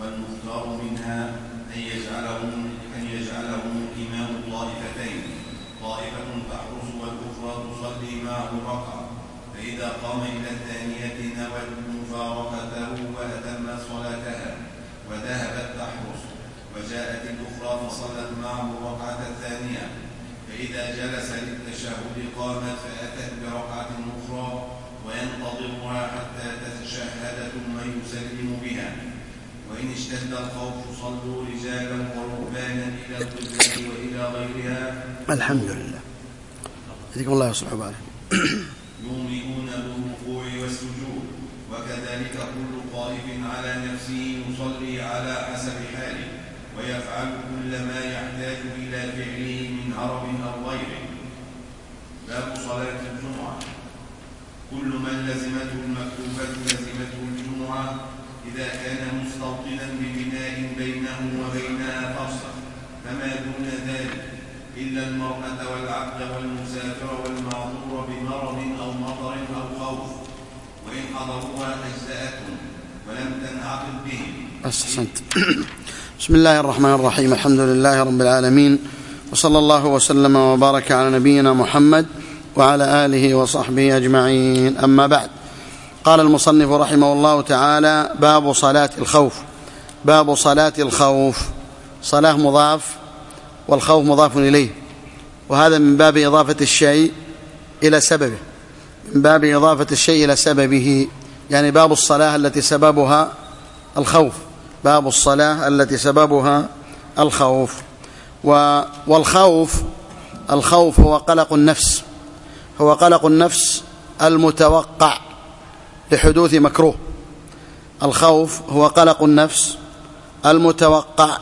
والمختار منها أن يجعلهم الإمام طائفتين، طائفة تحرس والأخرى تصلي معه ركعة، فإذا قام إلى الثانية نوى مفارقته وأتم صلاتها وذهبت تحرس، وجاءت الأخرى فصلت معه الركعة الثانية، فإذا جلس للتشهد قامت فأتت بركعة أخرى وينتظرها حتى تتشهد ثم يسلم بها. وإن اشتد الخوف صلوا رجالا وركبانا إلى القبلة وإلى غيرها. الحمد لله. يجزيكم الله يصلح بالكم. يومئون بالركوع والسجود، وكذلك كل قائف على نفسه يصلي على حسب حاله ويفعل كل ما يحتاج إلى فعله من هرب أو غيره. باب صلاة الجمعة. كل من لزمته المكتوبة لزمته الجمعة إذا كان مستوطنا ببناء بينه وبينها فرصة، فما دون ذلك إلا المرأة والعبد والمسافر والمعذور بمرض أو مطر أو خوف، وإن حضروها أجزأتهم ولم تنعقد بهم. أحسنت. بسم الله الرحمن الرحيم. الحمد لله رب العالمين، وصلى الله وسلم وبارك على نبينا محمد وعلى آله وصحبه أجمعين. أما بعد، قال المصنف رحمه الله تعالى: باب صلاة الخوف. باب صلاة الخوف. صلاة مضاف والخوف مضاف إليه، وهذا من باب إضافة الشيء إلى سببه، من باب إضافة الشيء إلى سببه، يعني باب الصلاة التي سببها الخوف، باب الصلاة التي سببها الخوف. الخوف هو قلق النفس، هو قلق النفس المتوقع لحدوث مكروه. الخوف هو قلق النفس المتوقع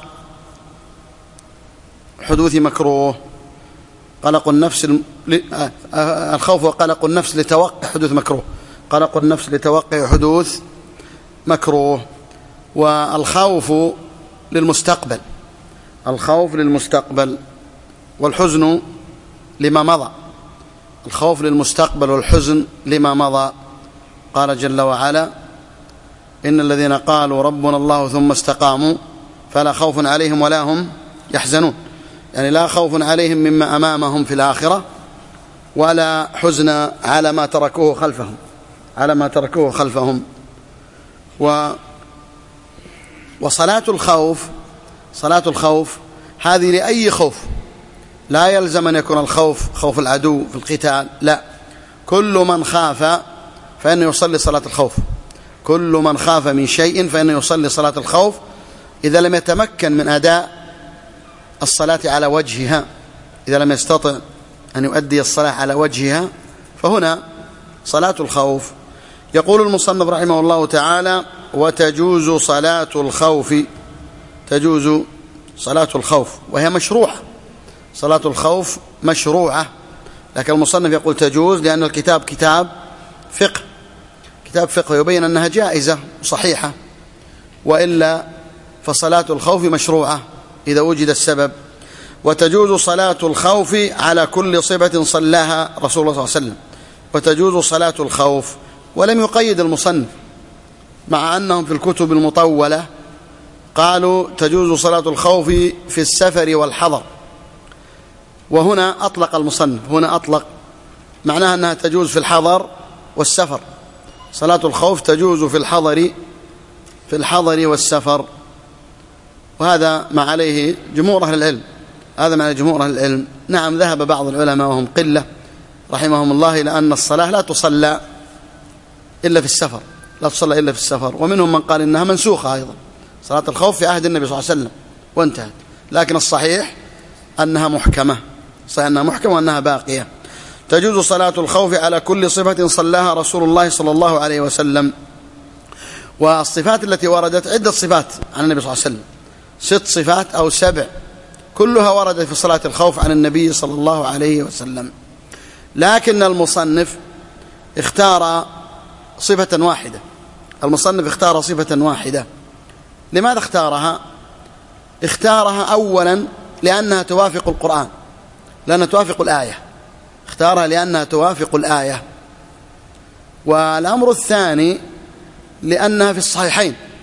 حدوث مكروه. قلق النفس الخوف هو قلق النفس لتوقع حدوث مكروه، قلق النفس لتوقع حدوث مكروه. والخوف للمستقبل، الخوف للمستقبل والحزن لما مضى، الخوف للمستقبل والحزن لما مضى. قال جل وعلا: إن الذين قالوا ربنا الله ثم استقاموا فلا خوف عليهم ولا هم يحزنون، يعني لا خوف عليهم مما أمامهم في الآخرة ولا حزن على ما تركوه خلفهم، على ما تركوه خلفهم. وصلاة الخوف، صلاة الخوف هذه لأي خوف، لا يلزم أن يكون الخوف خوف العدو في القتال، لا، كل من خاف فإنه يصلي صلاة الخوف، كل من خاف من شيء فإنه يصلي صلاة الخوف إذا لم يتمكن من أداء الصلاة على وجهها، إذا لم يستطع أن يؤدي الصلاة على وجهها، فهنا صلاة الخوف. يقول المصنف رحمه الله تعالى: وتجوز صلاة الخوف، تجوز صلاة الخوف، وهي مشروعة، صلاة الخوف مشروعة، لكن المصنف يقول تجوز لأن الكتاب كتاب فقه، كتاب فقه يبين أنها جائزة صحيحة، وإلا فصلاة الخوف مشروعة إذا وجد السبب. وتجوز صلاة الخوف على كل صفة صلاها رسول الله صلى الله عليه وسلم، وتجوز صلاة الخوف، ولم يقيد المصنف، مع أنهم في الكتب المطولة قالوا تجوز صلاة الخوف في السفر والحضر، وهنا أطلق المصنف، هنا أطلق، معناها أنها تجوز في الحضر والسفر، صلاة الخوف تجوز في الحضر والسفر، وهذا ما عليه جمهور أهل العلم، هذا معنى جمهور أهل العلم. نعم، ذهب بعض العلماء وهم قلة رحمهم الله إلى أن الصلاة لا تصلى إلا في السفر، لا تصلى إلا في السفر، ومنهم من قال إنها منسوخة أيضا، صلاة الخوف في عهد النبي صلى الله عليه وسلم وانتهت، لكن الصحيح أنها محكمة، صحيح أنها محكمة وأنها باقية. تجوز صلاة الخوف على كل صفة صلاها رسول الله صلى الله عليه وسلم. والصفات التي وردت عدة صفات عن النبي صلى الله عليه وسلم، 6 صفات أو 7، كلها وردت في صلاة الخوف عن النبي صلى الله عليه وسلم، لكن المصنف اختار صفة واحدة، المصنف اختار صفة واحدة. لماذا اختارها؟ اختارها أولا لأنها توافق القرآن، لأنها توافق الآية، اختارها لأنها توافق الآية. والأمر الثاني لأنها في الصحيحين،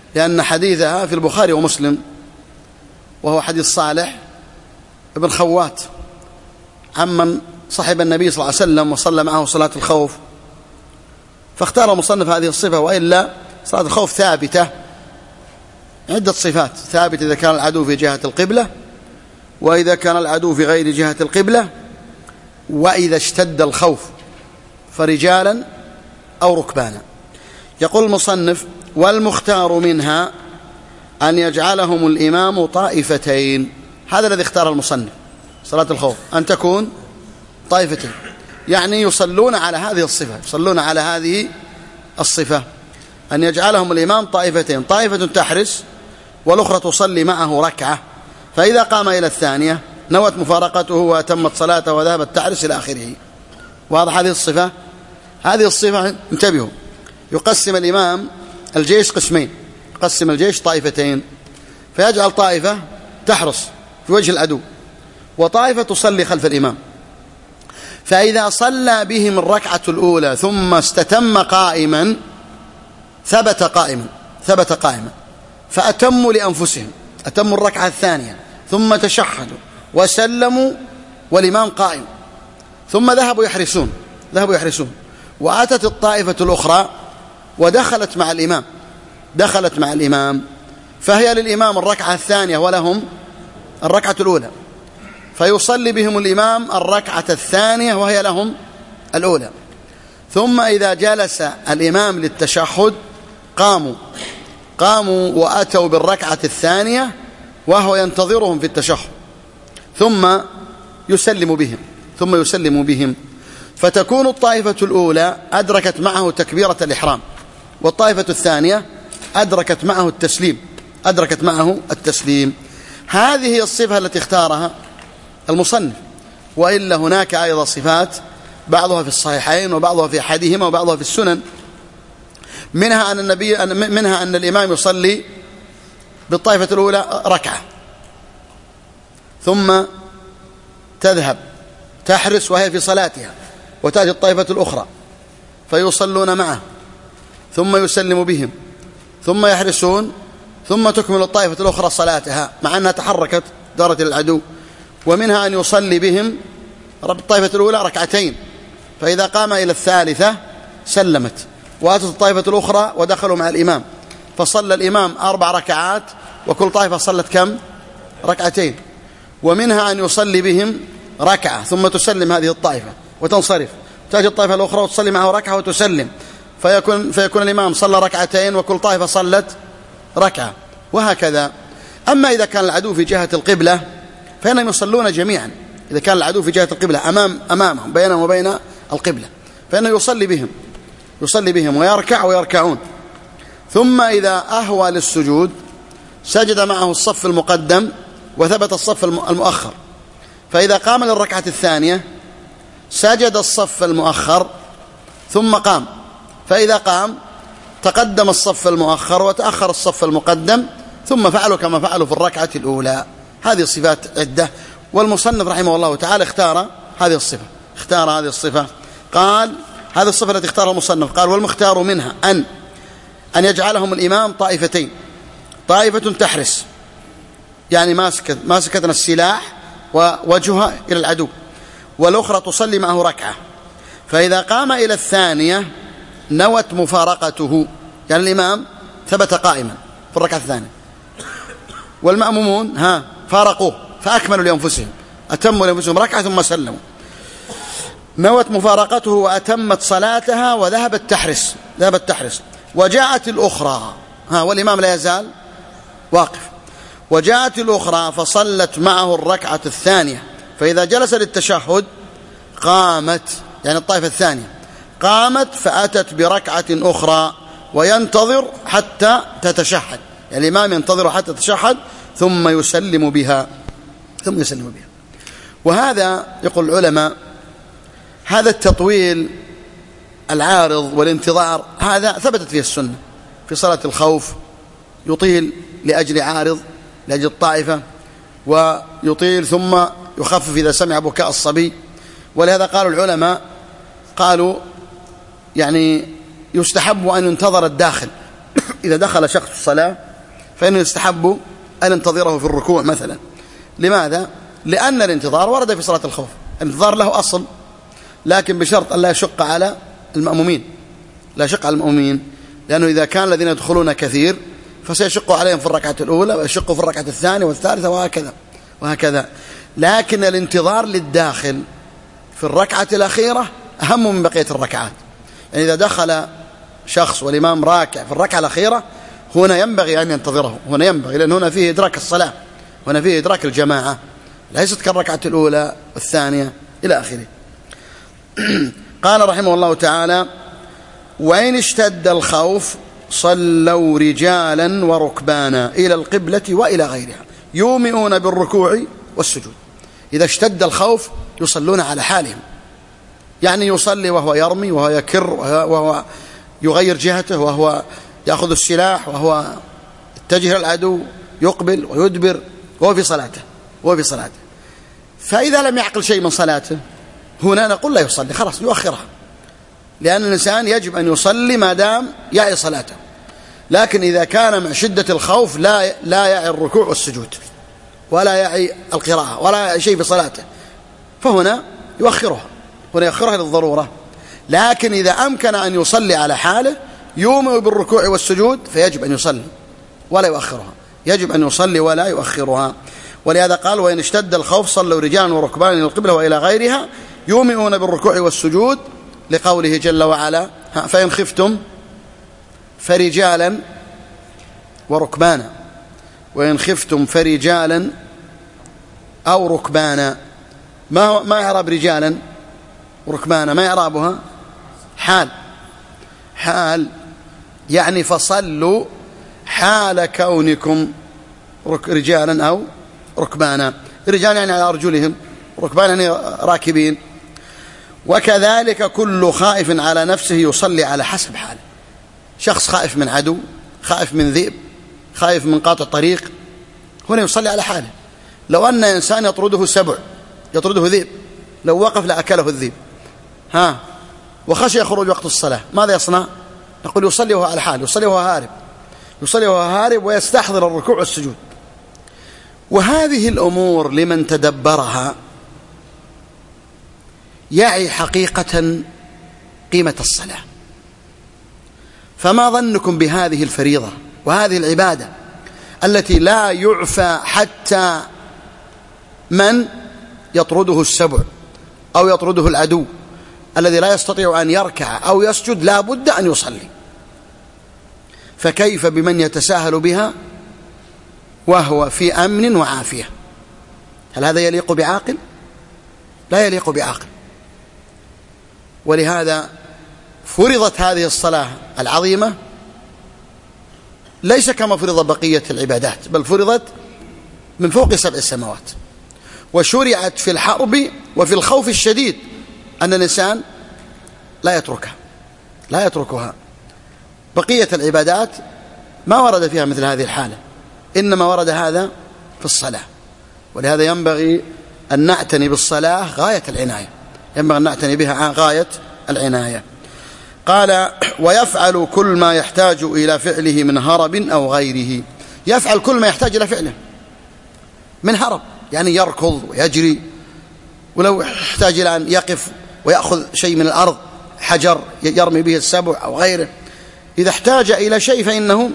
لأن حديثها في البخاري ومسلم، وهو حديث صالح ابن خوات عمن صحب النبي صلى الله عليه وسلم وصلى معه صلاة الخوف، فاختار المصنف هذه الصفة. وإلا صلاة الخوف ثابتة، عدة صفات ثابتة: إذا كان العدو في جهة القبلة، وإذا كان العدو في غير جهة القبلة، وإذا اشتد الخوف فرجالا أو ركبانا. يقول المصنف: والمختار منها أن يجعلهم الإمام طائفتين. هذا الذي اختار المصنف صلاة الخوف، أن تكون طائفتين، يعني يصلون على هذه الصفة، يصلون على هذه الصفة، أن يجعلهم الإمام طائفتين: طائفة تحرس والأخرى تصلي معه ركعة، فإذا قام إلى الثانية نوت مفارقته وأتمت صلاته وذهبت تحرس إلى آخره. واضح هذه الصفة؟ هذه الصفة انتبهوا، يقسم الإمام الجيش قسمين، يقسم الجيش طائفتين، فيجعل طائفة تحرس في وجه العدو، وطائفة تصلي خلف الإمام. فإذا صلى بهم الركعة الأولى ثم استتم قائما ثبت قائما فأتموا لأنفسهم، أتموا الركعة الثانية ثم تشهدوا وسلموا والإمام قائم، ثم ذهبوا يحرسون، وأتت الطائفة الأخرى ودخلت مع الإمام، فهي للإمام الركعة الثانية ولهم الركعة الأولى، فيصلي بهم الإمام الركعة الثانية وهي لهم الأولى. ثم إذا جلس الإمام للتشهد قاموا وأتوا بالركعة الثانية وهو ينتظرهم في التشهد، ثم يسلم بهم، فتكون الطائفة الأولى أدركت معه تكبيرة الإحرام، والطائفة الثانية أدركت معه التسليم. هذه هي الصفة التي اختارها المصنف. وإلا هناك أيضا صفات، بعضها في الصحيحين وبعضها في أحدهما وبعضها في السنن، منها أن الإمام يصلي بالطائفة الأولى ركعة ثم تذهب تحرس وهي في صلاتها، وتأتي الطائفة الأخرى فيصلون معه ثم يسلم بهم ثم يحرسون، ثم تكمل الطائفة الأخرى صلاتها مع أنها تحركت دارت العدو. ومنها أن يصلي بهم الطائفة الأولى ركعتين، فإذا قام إلى الثالثة سلمت، وأتت الطائفة الأخرى ودخلوا مع الإمام، فصلى الإمام 4 ركعات وكل طائفة صلت كم؟ ركعتين. ومنها أن يصلي بهم ركعة ثم تسلم هذه الطائفة وتنصرف، تأتي الطائفة الأخرى وتصلي معه ركعة وتسلم، فيكون الإمام صلى ركعتين وكل طائفة صلت ركعة، وهكذا. أما إذا كان العدو في جهة القبلة فإنهم يصلون جميعا. إذا كان العدو في جهة القبلة أمامهم بينهم وبين القبلة، فإنه يصلي بهم ويركع ويركعون. ثم إذا أهوى للسجود سجد معه الصف المقدم وثبت الصف المؤخر، فإذا قام للركعة الثانية سجد الصف المؤخر ثم قام، فإذا قام تقدم الصف المؤخر وتأخر الصف المقدم، ثم فعلوا كما فعلوا في الركعة الأولى. هذه الصفات عدة، والمصنف رحمه الله تعالى اختار هذه الصفة. قال هذه الصفة التي اختارها المصنف، قال: والمختار منها أن يجعلهم الإمام طائفتين: طائفة تحرس، يعني ماسكتنا السلاح ووجهها إلى العدو، والأخرى تصلي معه ركعة، فإذا قام إلى الثانية نوت مفارقته، يعني الإمام ثبت قائما في الركعة الثانية، والمأمومون فارقوه فأكملوا لأنفسهم، أتموا لأنفسهم ركعة ثم سلموا. نوت مفارقته وأتمت صلاتها وذهبت تحرس. وجاءت الأخرى والإمام لا يزال واقف، وجاءت الأخرى فصلت معه الركعة الثانية، فإذا جلس للتشهد قامت، يعني الطائفة الثانية قامت فأتت بركعة أخرى وينتظر حتى تتشهد، يعني الإمام ينتظر حتى تتشهد ثم يسلم بها. وهذا يقول العلماء هذا التطويل العارض والانتظار هذا ثبتت فيه السنة. في صلاة الخوف يطيل لأجل عارض، لأجل الطائفة، ويطيل ثم يخفف إذا سمع بكاء الصبي. ولهذا قالوا العلماء يعني يستحب أن ينتظر الداخل إذا دخل شخص الصلاة فإنه يستحب أن ينتظره في الركوع مثلا. لماذا؟ لأن الانتظار ورد في صلاة الخوف، الانتظار له أصل، لكن بشرط أن لا يشق على المأمومين، لا يشق على المأمومين، لأنه إذا كان الذين يدخلون كثير فسيشق عليهم في الركعة الأولى ويشق في الركعة الثانية والثالثة وهكذا. لكن الانتظار للداخل في الركعة الأخيرة أهم من بقية الركعات. يعني إذا دخل شخص والإمام راكع في الركعة الأخيرة هنا ينبغي أن ينتظره، هنا ينبغي، لأن هنا فيه إدراك الصلاة، هنا فيه إدراك الجماعة، ليست كالركعة الأولى والثانية إلى آخره. قال رحمه الله تعالى: وإن اشتد الخوف صلوا رجالا وركبانا إلى القبلة وإلى غيرها يومئون بالركوع والسجود. إذا اشتد الخوف يصلون على حالهم، يعني يصلي وهو يرمي وهو يكر وهو يغير جهته وهو يأخذ السلاح وهو يتجه العدو، يقبل ويدبر وهو في صلاته. فإذا لم يعقل شيء من صلاته هنا نقول لا يصلي، خلاص يؤخرها، لأن الإنسان يجب أن يصلي ما دام يعي صلاته. لكن إذا كان مع شدة الخوف لا يعي الركوع والسجود ولا يعي القراءة ولا يعي شيء في صلاته، فهنا يؤخرها للضرورة. لكن إذا أمكن أن يصلي على حاله يومئ بالركوع والسجود فيجب أن يصلي ولا يؤخرها، يجب أن يصلي ولا يؤخرها. ولهذا قال: وإن اشتد الخوف صلوا رجالا وركبانا إلى القبلة وإلى غيرها يومئون بالركوع والسجود، لقوله جل وعلا: فإن خفتم فرجالا وركبانا. وإن خفتم فرجالا أو ركبانا. ما إعراب رجالا وركبانا؟ ما إعرابها؟ حال، يعني فصلوا حال كونكم رجالا أو ركبانا. رجال يعني على أرجلهم، ركبانا يعني راكبين. وكذلك كل خائف على نفسه يصلي على حسب حاله. شخص خائف من عدو، خائف من ذئب، خائف من قاطع طريق، هنا يصلي على حاله. لو أن إنسان يطرده سبع، يطرده ذئب، لو وقف لأكله الذئب وخشي خروج وقت الصلاة، ماذا يصنع؟ نقول يصلي وهو على حاله، يصلي وهو هارب ويستحضر الركوع والسجود. وهذه الأمور لمن تدبرها يعي حقيقة قيمة الصلاة. فما ظنكم بهذه الفريضة وهذه العبادة التي لا يعفى حتى من يطرده السبع أو يطرده العدو الذي لا يستطيع أن يركع أو يسجد، لا بد أن يصلي، فكيف بمن يتساهل بها وهو في أمن وعافية؟ هل هذا يليق بعاقل؟ لا يليق بعاقل. ولهذا فرضت هذه الصلاة العظيمة ليس كما فرض بقية العبادات، بل فرضت من فوق 7 سماوات، وشرعت في الحرب وفي الخوف الشديد أن الإنسان لا يتركها. بقية العبادات ما ورد فيها مثل هذه الحالة، إنما ورد هذا في الصلاة. ولهذا ينبغي أن نعتني بالصلاة غاية العناية، ينبغي أن نعتني بها غاية العناية. قال: ويفعل كل ما يحتاج إلى فعله من هرب أو غيره. يفعل كل ما يحتاج إلى فعله من هرب، يعني يركض ويجري، ولو يحتاج إلى أن يقف ويأخذ شيء من الأرض، حجر يرمي به السبع أو غيره، إذا احتاج إلى شيء فإنه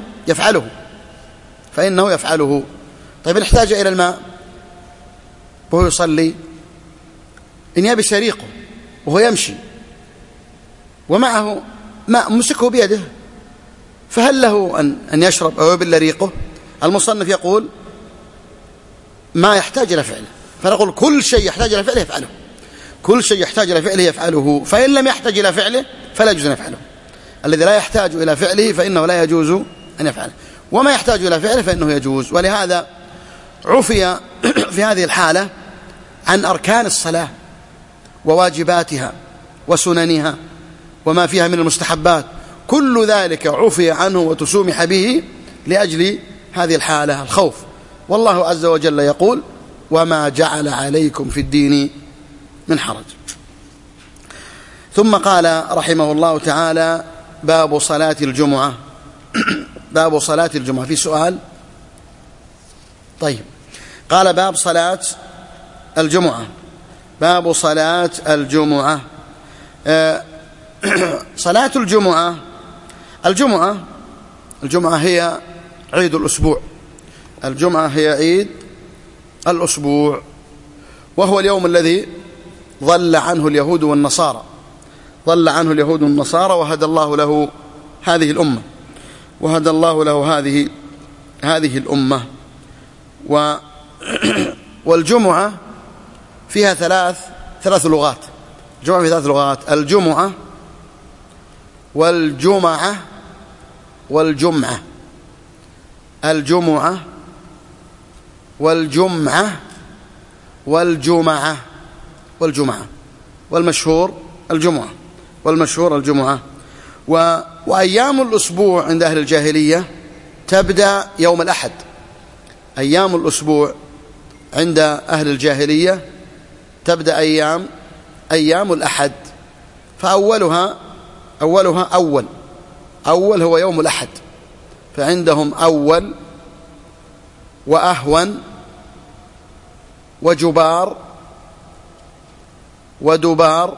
يفعله. طيب إن احتاج إلى الماء وهو يصلي، إن يبس ريقه وهو يمشي ومعه ماء مسكه بيده، فهل له أن يشرب أو يبل ريقه؟ المصنف يقول ما يحتاج إلى فعله، فنقول كل شيء يحتاج إلى فعله يفعله، كل شيء يحتاج إلى فعله يفعله. فإن لم يحتاج إلى فعله فلا يجوز أن يفعله. الذي لا يحتاج إلى فعله فإنه لا يجوز أن يفعله، وما يحتاج إلى فعله فإنه يجوز. ولهذا عفي في هذه الحالة عن أركان الصلاة وواجباتها وسننها وما فيها من المستحبات، كل ذلك عفي عنه وتسومح به لأجل هذه الحالة، الخوف. والله عز وجل يقول: وما جعل عليكم في الدين من حرج. ثم قال رحمه الله تعالى: باب صلاة الجمعة. باب صلاة الجمعة. في سؤال؟ طيب. قال باب صلاة الجمعة. باب صلاة الجمعة. صلاة الجمعة. الجمعة هي عيد الأسبوع. الجمعة هي عيد الأسبوع، وهو اليوم الذي ضل عنه اليهود والنصارى. ضل عنه اليهود والنصارى وهدى الله له هذه الأمة. وهدى الله له هذه الأمة. والجمعة فيها ثلاث لغات. الجمعة فيها 3 لغات: الجمعة والجمعة والجمعة. الجمعة والجمعة والجمعة والجمعة. والمشهور الجمعة. وأيام الأسبوع عند أهل الجاهلية تبدأ يوم الأحد. أيام الأسبوع عند أهل الجاهلية تبدأ أيام الأحد، فأولها أول هو يوم الأحد، فعندهم أول وأهون وجبار ودبار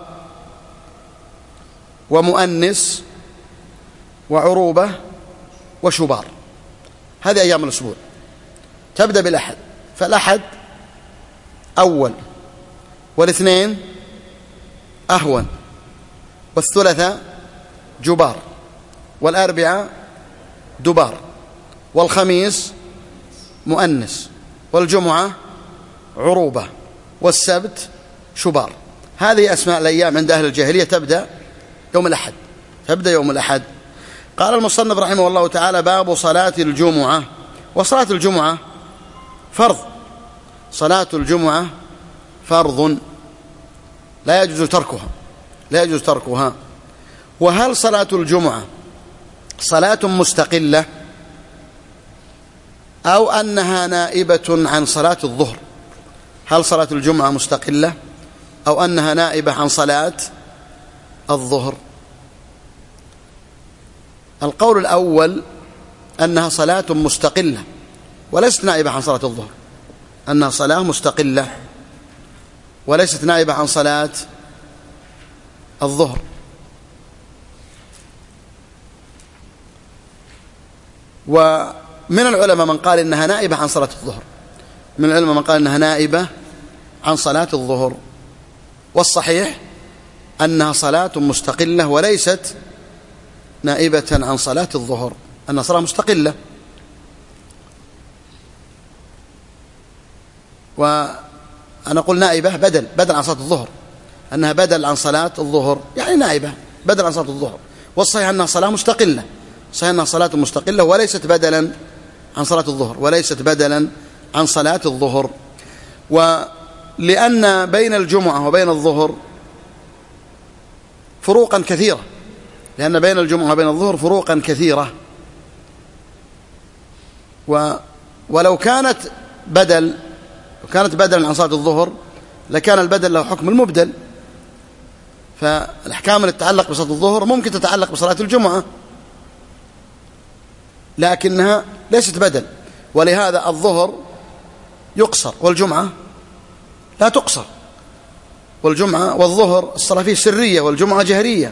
ومؤنس وعروبة وشبار. هذه أيام الأسبوع تبدأ بالأحد، فالأحد أول، والاثنين أهون، والثلاثاء جبار، والأربعاء دبار، والخميس مؤنس، والجمعة عروبة، والسبت شبار. هذه أسماء الأيام عند أهل الجاهلية تبدأ يوم الأحد. قال المصنف رحمه الله تعالى: باب صلاة الجمعة. وصلاة الجمعة فرض. صلاة الجمعة فرض لا يجوز تركها. وهل صلاة الجمعة صلاة مستقلة أو أنها نائبة عن صلاة الظهر؟ هل صلاة الجمعة مستقلة أو أنها نائبة عن صلاة الظهر؟ القول الأول أنها صلاة مستقلة وليست نائبة عن صلاة الظهر، أنها صلاة مستقلة وليست نائبة عن صلاة الظهر. ومن العلماء من قال إنها نائبة عن صلاة الظهر، والصحيح أنها صلاة مستقلة وليست نائبة عن صلاة الظهر، أنها صلاة مستقلة. وأنا أقول نائبة بدل عن صلاة الظهر، أنها بدل عن صلاة الظهر، يعني نائبة بدل عن صلاة الظهر. والصحيح أنها صلاة مستقلة، صحيح أنها صلاة مستقلة وليست بدلا عن صلاة الظهر. ولأن بين الجمعة وبين الظهر فروقا كثيرة، ولو كانت بدلا عن صلاة الظهر لكان البدل له حكم المبدل. فالأحكام التي تتعلق بصلاة الظهر ممكن تتعلق بصلاة الجمعة، لكنها ليست بدل. ولهذا الظهر يقصر والجمعة لا تقصر. والظهر الصلاة فيه سرية والجمعة جهرية.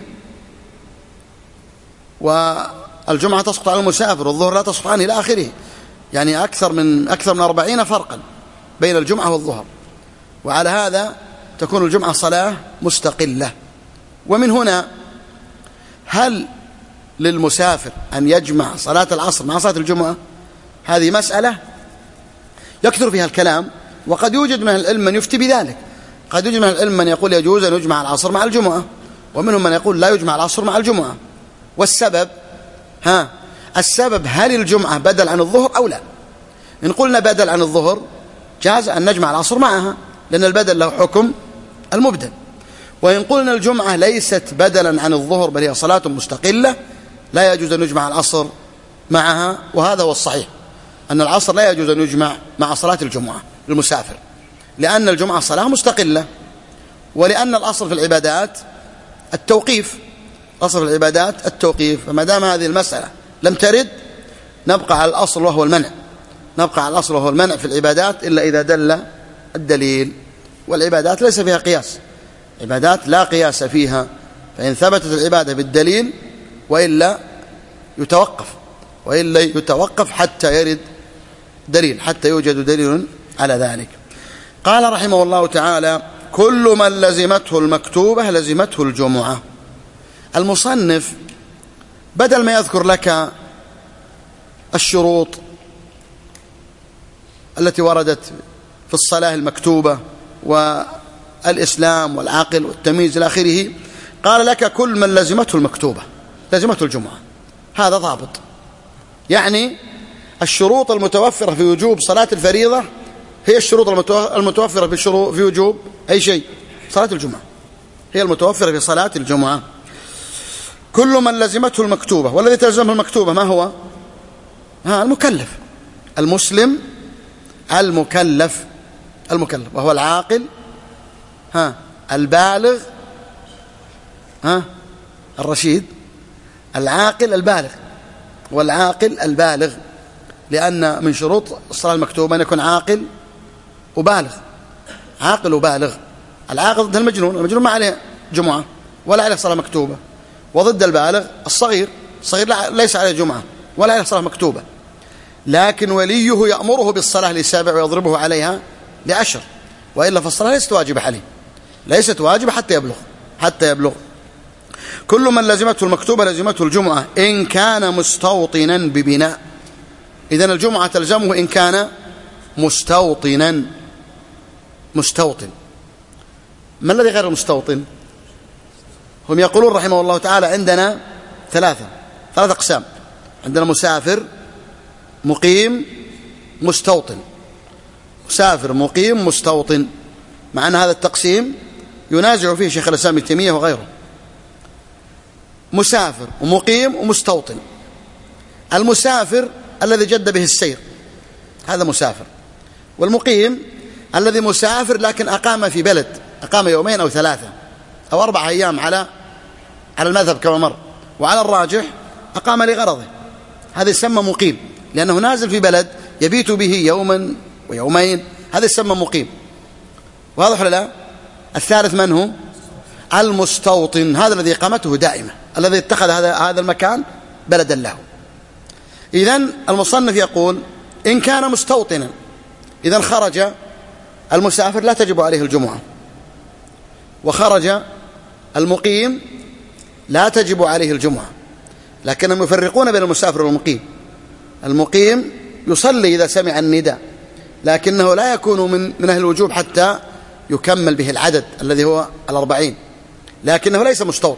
والجمعة تسقط على المسافر والظهر لا تسقط عنه إلى آخره، يعني أكثر من 40 فرقا بين الجمعة والظهر. وعلى هذا تكون الجمعة صلاة مستقلة. ومن هنا هل للمسافر أن يجمع صلاة العصر مع صلاة الجمعة؟ هذه مسألة يكثر فيها الكلام، وقد يوجد من العلم من يفتي بذلك. قد يوجد من العلم من يقول يجوز أن يجمع العصر مع الجمعة، ومنهم من يقول لا يجمع العصر مع الجمعة. والسبب هل الجمعة بدل عن الظهر أو لا؟ إن قلنا بدل عن الظهر جاز أن نجمع العصر معها، لأن البدل له حكم المبدل. وإن قلنا الجمعة ليست بدلا عن الظهر بل هي صلاة مستقلة، لا يجوز أن نجمع العصر معها. وهذا هو الصحيح، أن العصر لا يجوز أن يجمع مع صلاة الجمعة للمسافر، لأن الجمعة صلاة مستقلة، ولأن الأصل في العبادات التوقيف. فما دام هذه المسألة لم ترد نبقى على الأصل وهو المنع، نبقى على الأصل وهو المنع في العبادات إلا إذا دل الدليل. والعبادات ليس فيها قياس، عبادات لا قياس فيها، فإن ثبتت العبادة بالدليل وإلا يتوقف حتى يرد دليل، حتى يوجد دليل على ذلك. قال رحمه الله تعالى: كل من لزمته المكتوبة لزمته الجمعة. المصنف بدل ما يذكر لك الشروط التي وردت في الصلاة المكتوبة والإسلام والعقل والتمييز إلى آخره، قال لك كل من لزمته المكتوبة لزمته الجمعة. هذا ضابط، يعني الشروط المتوفرة في وجوب صلاة الفريضة هي الشروط المتوفرة في وجوب أي شيء، صلاة الجمعة هي المتوفرة في صلاة الجمعة. كل من لزمته المكتوبة، والذي تلزمه المكتوبة ما هو؟ المكلف، المسلم المكلف وهو العاقل البالغ الرشيد، العاقل البالغ، والعاقل البالغ، لأن من شروط الصلاة المكتوبة أن يكون عاقل وبالغ، عاقل وبالغ. العاقل ضد المجنون، المجنون ما عليه جمعة ولا عليه صلاة مكتوبة، وضد البالغ الصغير ليس عليه جمعة ولا عليه صلاة مكتوبة، لكن وليه يأمره بالصلاة ل7 ويضربه عليها ل10، وإلا فالصلاة ليست واجبة عليه، ليست واجبة حتى يبلغ. كل من لزمته المكتوبة لزمته الجمعة إن كان مستوطنا ببناء. إذن الجمعة تلزمه إن كان مستوطن. ما الذي غير المستوطن؟ هم يقولون رحمه الله تعالى عندنا ثلاثة أقسام: عندنا مسافر، مقيم، مستوطن. مسافر، مقيم، مستوطن، مع أن هذا التقسيم ينازع فيه شيخ الإسلام ابن تيمية وغيره. مسافر ومقيم ومستوطن. المسافر الذي جد به السير، هذا مسافر. والمقيم الذي مسافر لكن أقام في بلد، أقام 2 أو 3 أو 4 أيام على المذهب كما مر، وعلى الراجح أقام لغرضه، هذا يسمى مقيم، لأنه نازل في بلد يبيت به يوما ويومين، هذا يسمى مقيم. واضح ولا لا؟ الثالث من هو؟ المستوطن، هذا الذي إقامته دائمة، الذي اتخذ هذا المكان بلدا له. إذن المصنف يقول إن كان مستوطنا، إذن خرج المسافر لا تجب عليه الجمعة، وخرج المقيم لا تجب عليه الجمعة، لكنهم يفرقون بين المسافر والمقيم. المقيم يصلي إذا سمع النداء، لكنه لا يكون من أهل الوجوب حتى يكمل به العدد الذي هو 40، لكنه ليس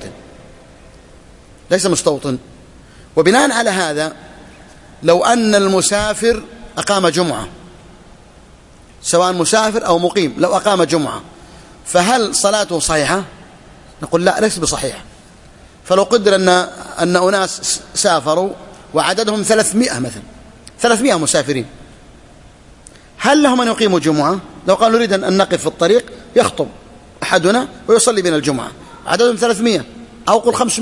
مستوطن. وبناء على هذا لو أن المسافر أقام جمعة، سواء مسافر أو مقيم، لو أقام جمعة فهل صلاته صحيحة؟ نقول لا، ليس بصحيحة. فلو قدر أن أناس سافروا وعددهم 300 مثلا، 300 مسافرين، هل لهم أن يقيموا جمعة؟ لو قالوا نريد أن نقف في الطريق يخطب أحدنا ويصلي بنا الجمعة، عددهم 300 أو قل 500،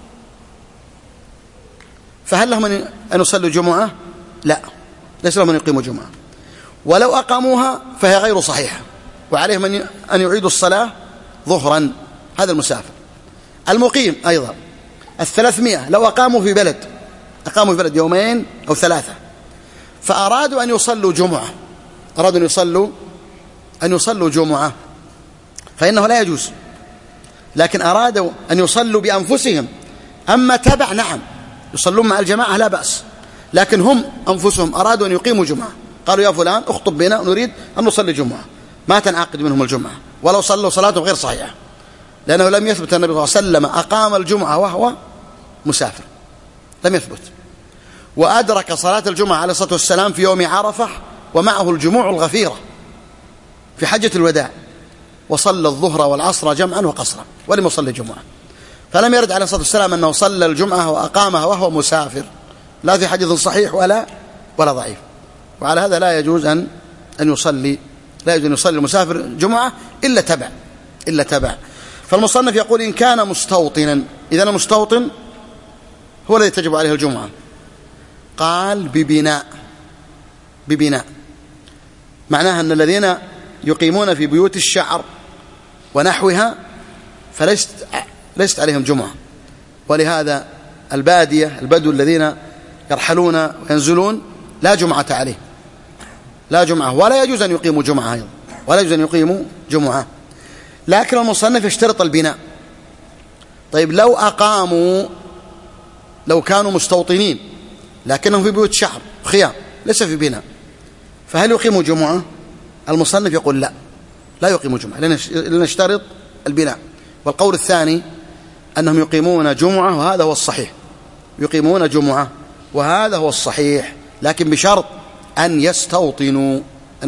فهل لهم أن يصلوا جمعة؟ لا، ليس لهم أن يقيموا جمعة. ولو أقاموها فهي غير صحيحة، وعليهم أن يعيدوا الصلاة ظهرا، هذا المسافر. المقيم أيضا 300 لو أقاموا في بلد 2 أو 3 فأرادوا أن يصلوا جمعة، أن يصلوا جمعة، فإنه لا يجوز. لكن أرادوا أن يصلوا بأنفسهم، أما تبع نعم يصلون مع الجماعة لا بأس، لكن هم أنفسهم أرادوا أن يقيموا جمعة، قالوا يا فلان اخطب بنا ونريد أن نصلي جمعة، ما تنعقد منهم الجمعة ولو صلوا صلاتهم غير صحيحة، لأنه لم يثبت النبي صلى الله عليه وسلم أقام الجمعة وهو مسافر، لم يثبت. وأدرك صلاة الجمعة عليه الصلاة والسلام في يوم عرفة ومعه الجموع الغفيرة في حجة الوداع، وصلى الظهر والعصر جمعا وقصرا ولم يصلي جمعة، فلم يرد عليه الصلاة والسلام أنه صلى الجمعة وأقامها وهو مسافر، لا في حديث صحيح ولا ضعيف. وعلى هذا لا يجوز أن يصلي المسافر جمعة إلا تبع. فالمصنف يقول إن كان مستوطنا، إذن المستوطن هو الذي تجب عليه الجمعة. قال ببناء معناها أن الذين يقيمون في بيوت الشعر ونحوها فليست عليهم جمعة. ولهذا البدو الذين يرحلون وينزلون لا جمعة عليه، لا جمعة، ولا يجوز أن يقيموا جمعة أيضا، ولا يجوز أن يقيموا جمعة. لكن المصنف يشترط البناء. طيب لو كانوا مستوطنين لكنهم في بيوت شعر خيام ليس في بناء، فهل يقيموا جمعة؟ المصنف يقول لا يقيموا جمعة، لنشترط البناء. والقول الثاني أنهم يقيمون جمعة وهذا هو الصحيح، يقيمون جمعة وهذا هو الصحيح، لكن بشرط أن يستوطنوا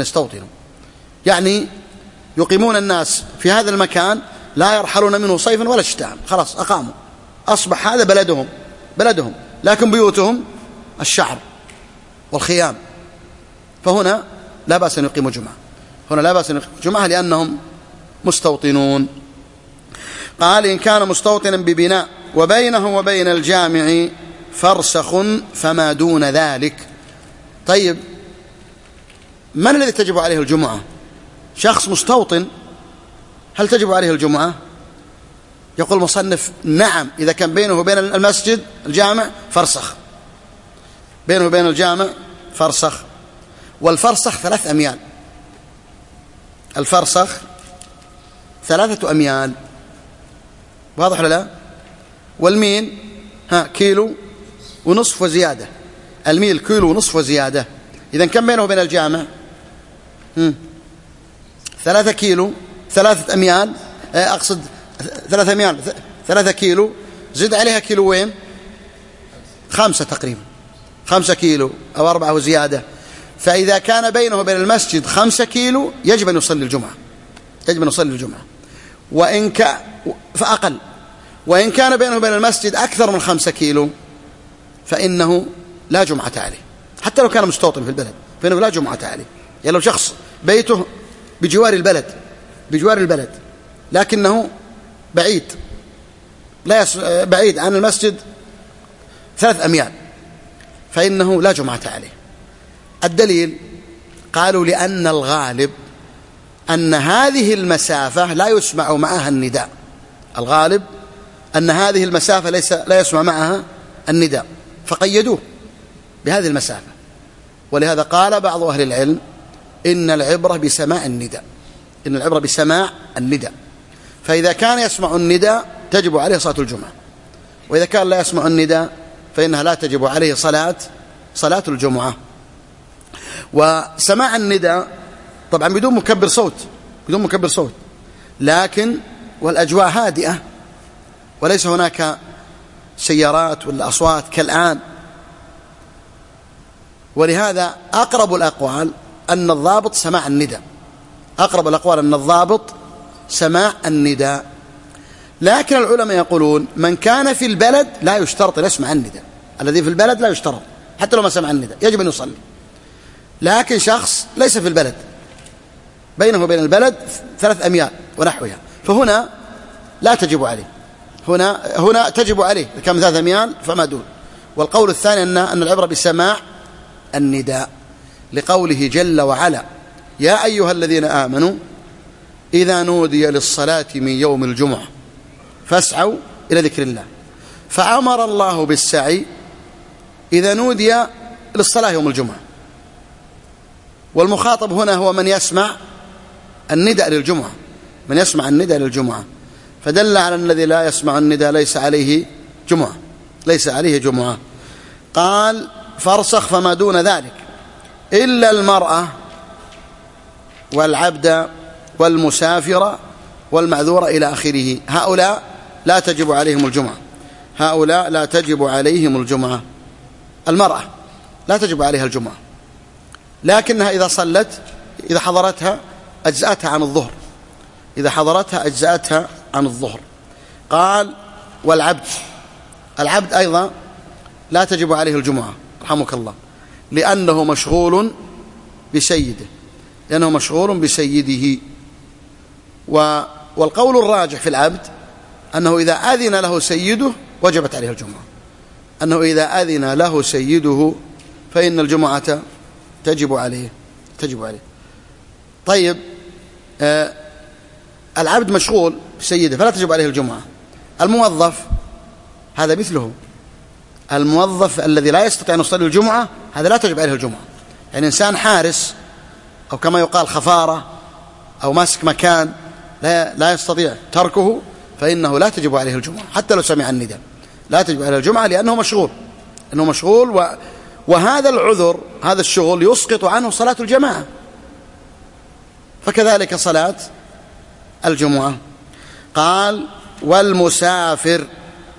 يعني يقيمون الناس في هذا المكان لا يرحلون منه صيفا ولا شتاء، خلاص أقاموا، أصبح هذا بلدهم، لكن بيوتهم الشعر والخيام، فهنا لا بأس أن يقيموا جمعة، لأنهم مستوطنون. قال إن كان مستوطنا ببناء وبينه وبين الجامع فرسخ فما دون ذلك. طيب من الذي تجب عليه الجمعة؟ شخص مستوطن، هل تجب عليه الجمعة؟ يقول المصنف نعم، إذا كان بينه وبين المسجد الجامع فرسخ، بينه وبين الجامع فرسخ، والفرسخ 3 أميال، الفرسخ 3 أميال، واضح ولا لا؟ والميل كيلو ونصف وزيادة، الميل كيلو ونصف وزيادة. إذا كم بينه وبين الجامع 3 كيلو، 3 أميال، أقصد 3 أميال 3 كيلو، زد عليها كيلوين 5 تقريبا، 5 كيلو أو 4 وزيادة. فإذا كان بينه وبين المسجد 5 كيلو يجب أن يصلي الجمعة، فأقل. وإن كان بينه وبين المسجد أكثر من 5 كيلو فإنه لا جمعة عليه، حتى لو كان مستوطن في البلد فإنه لا جمعة عليه. يعني لو شخص بيته بجوار البلد لكنه بعيد عن المسجد 3 أميال فإنه لا جمعة عليه. الدليل قالوا لأن الغالب أن هذه المسافة لا يسمع معها النداء، الغالب أن هذه المسافة لا يسمع معها النداء، فقيدوه بهذه المسافة. ولهذا قال بعض أهل العلم إن العبرة بسماع النداء، فإذا كان يسمع النداء تجب عليه صلاة الجمعة، وإذا كان لا يسمع النداء فإنها لا تجب عليه صلاة الجمعة. وسماع النداء طبعا بدون مكبر صوت، لكن والأجواء هادئة وليس هناك سيارات ولا أصوات كالآن. ولهذا أقرب الأقوال أن الضابط سماع النداء، لكن العلماء يقولون من كان في البلد لا يشترط أن يسمع النداء، الذي في البلد لا يشترط حتى لو ما سمع النداء يجب أن يصلي. لكن شخص ليس في البلد، بينه وبين البلد 3 أميال ونحوها، فهنا لا تجب عليه، هنا تجب عليه كم 3 أميال فما دون. والقول الثاني أن العبرة بسماع النداء، لقوله جل وعلا يا أيها الذين آمنوا إذا نودي للصلاة من يوم الجمعة فاسعوا إلى ذكر الله، فأمر الله بالسعي إذا نودي للصلاة يوم الجمعة. والمخاطب هنا هو من يسمع النداء للجمعة، فدل على الذي لا يسمع النداء ليس عليه جمعة. قال فرسخ فما دون ذلك إلا المرأة والعبد والمسافر والمعذور إلى آخره، هؤلاء لا تجب عليهم الجمعة. المرأة لا تجب عليها الجمعة، لكنها إذا حضرتها أجزأتها عن الظهر. قال العبد أيضا لا تجب عليه الجمعة رحمك الله، لأنه مشغول بسيده. والقول الراجح في العبد أنه إذا أذن له سيده وجبت عليه الجمعة، فإن الجمعة تجب عليه. طيب العبد مشغول بسيده فلا تجب عليه الجمعة. الموظف هذا مثله، الموظف الذي لا يستطيع أن يصلي الجمعة هذا لا تجب عليه الجمعة. يعني إنسان حارس أو كما يقال خفارة أو ماسك مكان لا يستطيع تركه، فإنه لا تجب عليه الجمعة حتى لو سمع النداء، لا تجب عليه الجمعة لأنه مشغول. وهذا العذر، هذا الشغل يسقط عنه صلاة الجماعة، فكذلك صلاة الجمعة. قال والمسافر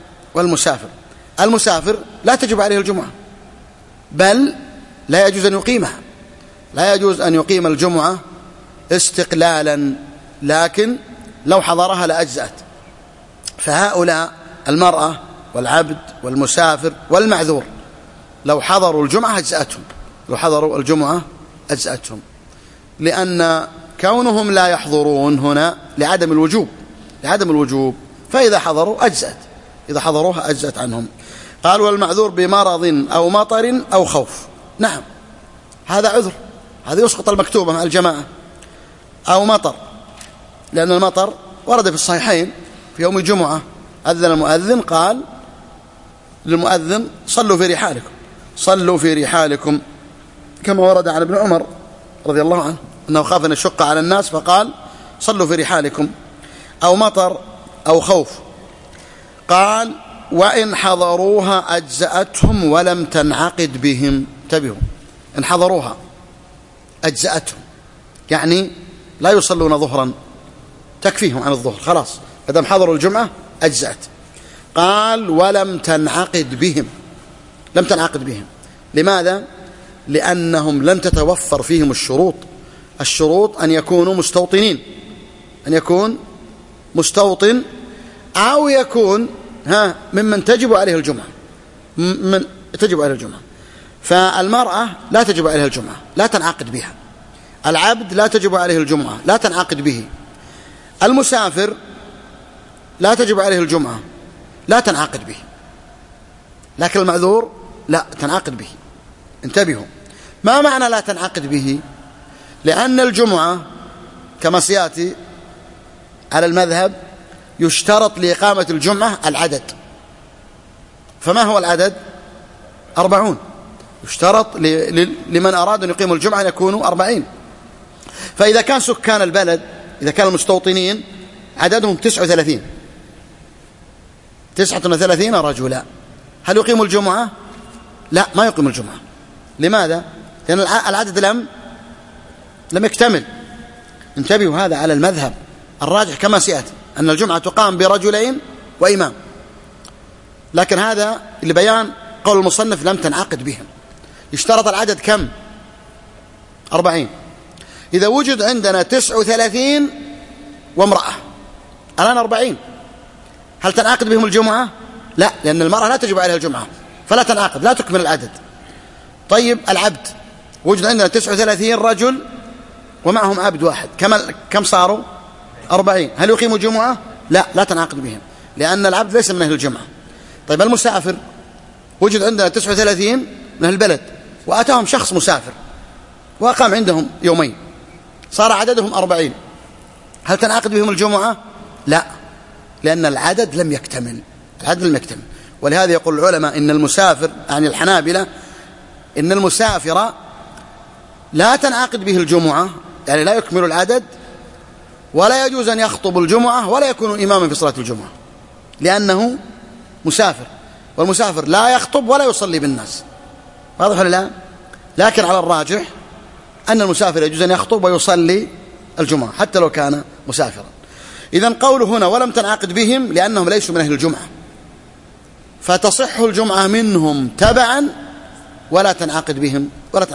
لا تجب عليه الجمعة، بل لا يجوز أن يقيمها، لا يجوز أن يقيم الجمعة استقلالا، لكن لو حضرها لأجزأت. فهؤلاء المرأة والعبد والمسافر والمعذور لو حضروا الجمعة أجزأتهم، لأن كونهم لا يحضرون هنا لعدم الوجوب، فإذا حضروا حضروها أجزأت عنهم. قال والمعذور بمرض أو مطر أو خوف، نعم هذا عذر، هذا يسقط المكتوبة مع الجماعة. أو مطر، لأن المطر ورد في الصحيحين في يوم الجمعة أذن المؤذن قال للمؤذن صلوا في رحالكم، كما ورد عن ابن عمر رضي الله عنه أنه خاف أن يشق على الناس فقال صلوا في رحالكم. أو مطر أو خوف. قال وإن حضروها أجزأتهم ولم تنعقد بهم. انتبهوا، إن حضروها أجزأتهم، يعني لا يصلون ظهرا، تكفيهم عن الظهر خلاص، إذا حضروا الجمعة أجزأت. قال ولم تنعقد بهم. لماذا؟ لأنهم لم تتوفر فيهم الشروط أن يكونوا مستوطنين، أن يكون مستوطن أو يكون ممن تجب عليه الجمعة. فالمرأة لا تجب عليها الجمعة، لا تنعقد بها. العبد لا تجب عليه الجمعة، لا تنعقد به. المسافر لا تجب عليه الجمعة، لا تنعقد به. لكن المعذور لا تنعقد به. انتبهوا، ما معنى لا تنعقد به؟ لأن الجمعة كما سيأتي على المذهب يشترط لإقامة الجمعة العدد. فما هو العدد؟ 40. يشترط لمن أراد أن يقيم الجمعة أن يكونوا 40. فإذا كان سكان البلد، إذا كان المستوطنين عددهم 39 رجلا، هل يقيم الجمعة؟ لا، ما يقيم الجمعة. لماذا؟ لأن العدد لم يكتمل. انتبهوا، هذا على المذهب الراجح كما سيأتي أن الجمعة تقام برجلين وإمام، لكن هذا لبيان قول المصنف لم تنعقد بهم. يشترط العدد كم؟ 40. إذا وجد عندنا 39 وامرأة، الآن 40، هل تنعقد بهم الجمعة؟ لا، لأن المرأة لا تجب عليها الجمعة فلا تنعقد، لا تكمل العدد. طيب العبد، وجد عندنا 39 رجل ومعهم عبد واحد، كم صاروا؟ 40. هل يقيموا الجمعة؟ لا تنعقد بهم، لأن العبد ليس من أهل الجمعة. طيب المسافر، وجد عندنا 39 من أهل البلد وأتاهم شخص مسافر وأقام عندهم يومين، صار عددهم 40، هل تنعقد بهم الجمعة؟ لا، لأن العدد لم يكتمل. ولهذا يقول العلماء إن المسافر، يعني الحنابلة، إن المسافر لا تنعقد به الجمعة، يعني لا يكمل العدد، ولا يجوز أن يخطب الجمعة ولا يكون إماما في صلاة الجمعة، لأنه مسافر، والمسافر لا يخطب ولا يصلي بالناس. واضح ولا لا؟ لكن على الراجح أن المسافر يجوز أن يخطب ويصلي الجمعة حتى لو كان مسافرا. إذن قوله هنا ولم تنعقد بهم لأنهم ليسوا من أهل الجمعة، فتصح الجمعة منهم تبعا ولا تنعقد بهم.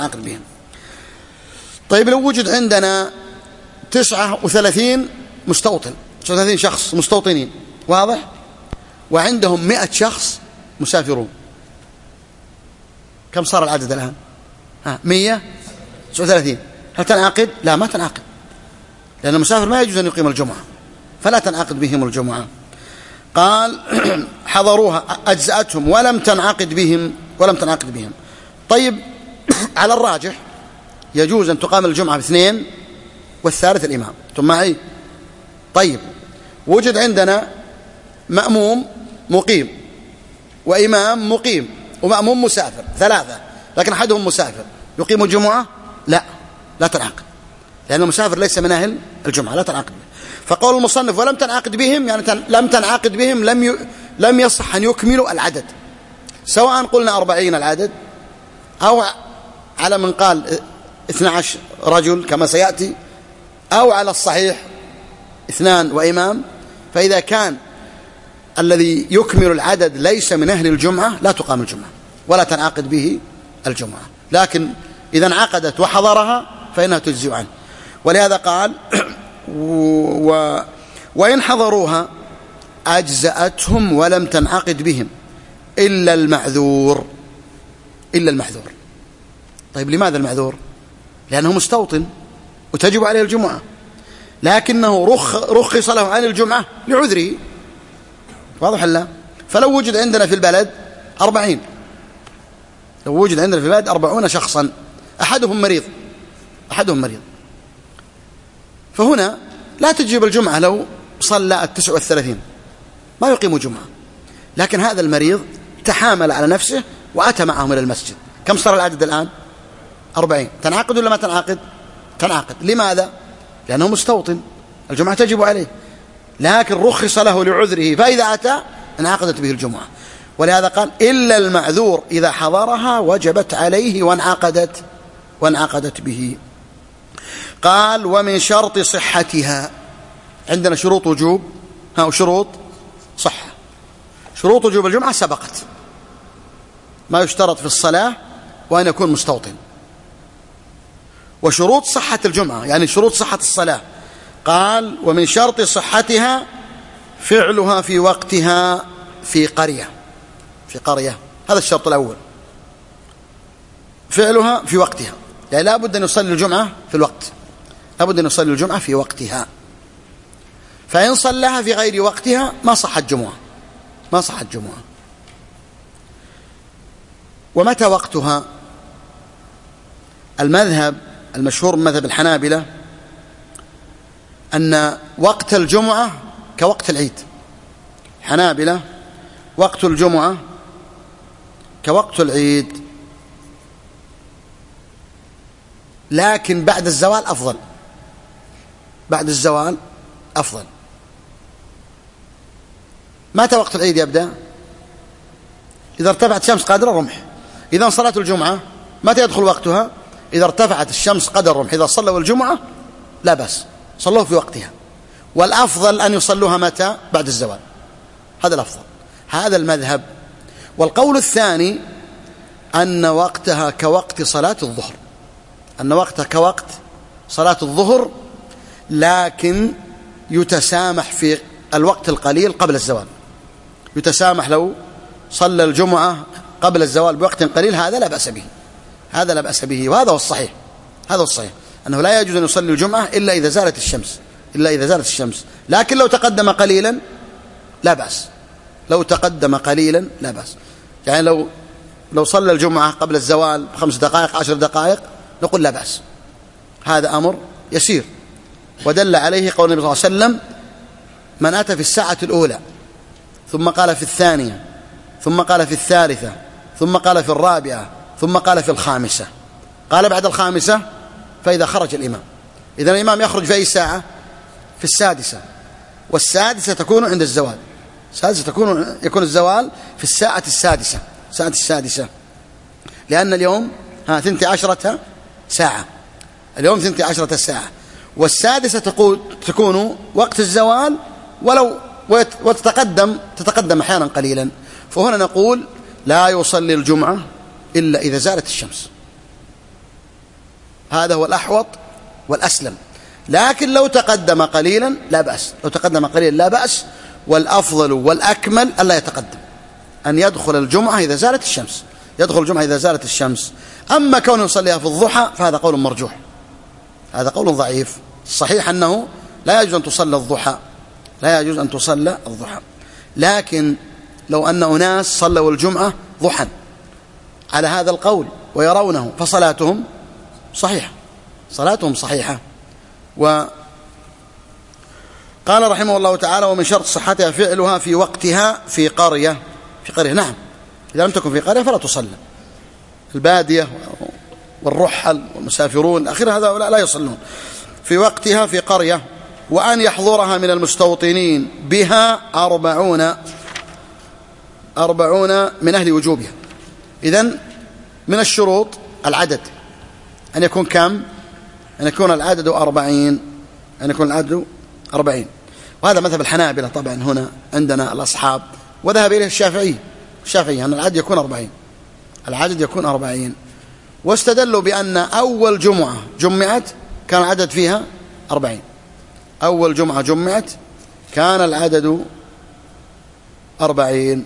طيب لو وجد عندنا 39 مستوطن، 39 شخص مستوطنين، واضح، وعندهم 100 شخص مسافرون، كم صار العدد الآن؟ 139. هل تنعقد؟ لا، ما تنعقد، لأن المسافر ما يجوز أن يقيم الجمعة، فلا تنعقد بهم الجمعة. قال حضروها أجزأتهم ولم تنعقد بهم. طيب على الراجح يجوز أن تقام الجمعة باثنين والثالث الإمام. ثم معي؟ طيب، وجد عندنا مأموم مقيم وإمام مقيم ومأموم مسافر، ثلاثة، لكن أحدهم مسافر، يقيم الجمعة؟ لا تنعقد، لأن المسافر ليس من أهل الجمعة، لا تنعقد به. فقول المصنف ولم تنعقد بهم، يعني لم تنعقد بهم، لم يصح أن يكملوا العدد، سواء قلنا 40 العدد أو على من قال 12 رجل كما سيأتي، أو على الصحيح 2 وإمام. فإذا كان الذي يكمل العدد ليس من أهل الجمعة لا تقام الجمعة ولا تنعقد به الجمعة، لكن إذا انعقدت وحضرها فإنها تجزئ عنه. ولهذا قال وإن حضروها أجزأتهم ولم تنعقد بهم إلا المعذور. طيب، لماذا المعذور؟ لأنه مستوطن وتجب عليه الجمعة، لكنه رخص له عن الجمعة لعذره، واضح لا؟ فلو وجد عندنا في البلد 40، لو وجد عندنا في البلد 40 شخصا أحدهم مريض، فهنا لا تجيب الجمعة لو صلى 39 ما يقيم جمعة، لكن هذا المريض تحامل على نفسه وأتى معهم إلى المسجد. كم صار العدد الآن؟ 40. تنعقد ولا ما تنعقد؟ تنعقد. لماذا؟ لأنه مستوطن، الجمعة تجب عليه، لكن رخص له لعذره، فإذا أتى انعقدت به الجمعة. ولهذا قال إلا المعذور إذا حضرها وجبت عليه وانعقدت به. قال ومن شرط صحتها، عندنا شروط وجوب وشروط صحة. شروط وجوب الجمعة سبقت، ما يشترط في الصلاة وأن يكون مستوطن. وشروط صحة الجمعة يعني شروط صحة الصلاة، قال ومن شرط صحتها فعلها في وقتها في قرية. هذا الشرط الأول، فعلها في وقتها، يعني لا بد أن يصلي الجمعة في الوقت، لا بد أن يصلي الجمعة في وقتها. فإن صلىها في غير وقتها ما صحت جمعة. ومتى وقتها؟ المذهب المشهور من مذهب الحنابلة أن وقت الجمعة كوقت العيد. حنابلة وقت الجمعة كوقت العيد، لكن بعد الزوال أفضل. متى وقت العيد يبدأ؟ إذا ارتفعت الشمس قدر الرمح. إذا صلاة الجمعة متى يدخل وقتها؟ إذا ارتفعت الشمس قدر الرمح. إذا صلوا الجمعة لا بأس، صلوه في وقتها، والأفضل أن يصلوها متى؟ بعد الزوال، هذا الأفضل، هذا المذهب. والقول الثاني أن وقتها كوقت صلاة الظهر، لكن يتسامح في الوقت القليل قبل الزوال، يتسامح لو صلى الجمعة قبل الزوال بوقت قليل، هذا لا بأس به. وهذا هو الصحيح، أنه لا يجوز أن يصلي الجمعة إلا إذا زالت الشمس، لكن لو تقدم قليلا لا بأس. يعني لو صلى الجمعة قبل الزوال ب5 دقائق 10 دقائق نقول لا بأس، هذا أمر يسير. ودل عليه قول النبي صلى الله عليه وسلم من أتى في الساعة الأولى ثم قال في الثانية ثم قال في الثالثة ثم قال في الرابعة ثم قال في الخامسة، قال بعد الخامسة فإذا خرج الإمام. إذا الإمام يخرج في أي ساعة؟ في السادسة، والسادسة تكون عند الزوال، يكون الزوال في الساعة السادسة، لأن اليوم 12 ساعة، اليوم 12 ساعة، والسادسة تكون وقت الزوال وتتقدم أحيانا قليلا. فهنا نقول لا يصلي الجمعة إلا إذا زالت الشمس، هذا هو الأحوط والأسلم. لكن لو تقدم قليلا لا بأس، والأفضل والأكمل ألا يتقدم، أن يدخل الجمعة إذا زالت الشمس. أما كونه يصليها في الضحى فهذا قول مرجوح، هذا قول ضعيف. الصحيح أنه لا يجوز أن تصلى الضحى، لكن لو أن أناس صلوا الجمعة ضحى على هذا القول ويرونه فصلاتهم صحيحة، صلاتهم صحيحة. وقال رحمه الله تعالى: ومن شرط صحتها فعلها في وقتها في قرية. في قرية، نعم، إذا لم تكن في قرية فلا تصلى. البادية والرحل والمسافرون آخر هذا لا يصلون. في وقتها في قرية. وأن يحضرها من المستوطنين بها 40 من أهل وجوبها. إذن من الشروط العدد، أن يكون كم؟ أن يكون العدد 40. أن يكون العدد 40. وهذا مذهب الحنابلة طبعا هنا عندنا الأصحاب، وذهب إليه الشافعي أن العدد يكون 40. العدد يكون 40. واستدلوا بأن أول جمعة جمعت كان العدد فيها 40. أول جمعة جمعت كان العدد 40.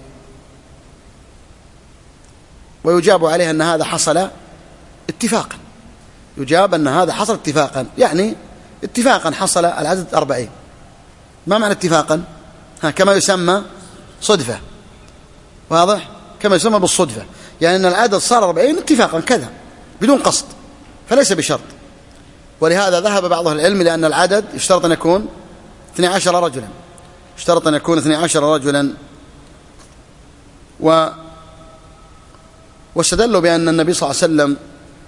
ويجاب عليه أن هذا حصل اتفاقا. يجاب أن هذا حصل اتفاقا، يعني اتفاقا حصل العدد 40. ما معنى اتفاقا؟ كما يسمى صدفة، واضح؟ كما يسمى بالصدفة، يعني أن العدد صار 40 اتفاقا كذا بدون قصد، فليس بشرط. ولهذا ذهب بعض العلم لأن العدد يشترط أن يكون 12 رجلا، يشترط أن يكون 12 رجلا. واستدلوا بأن النبي صلى الله عليه وسلم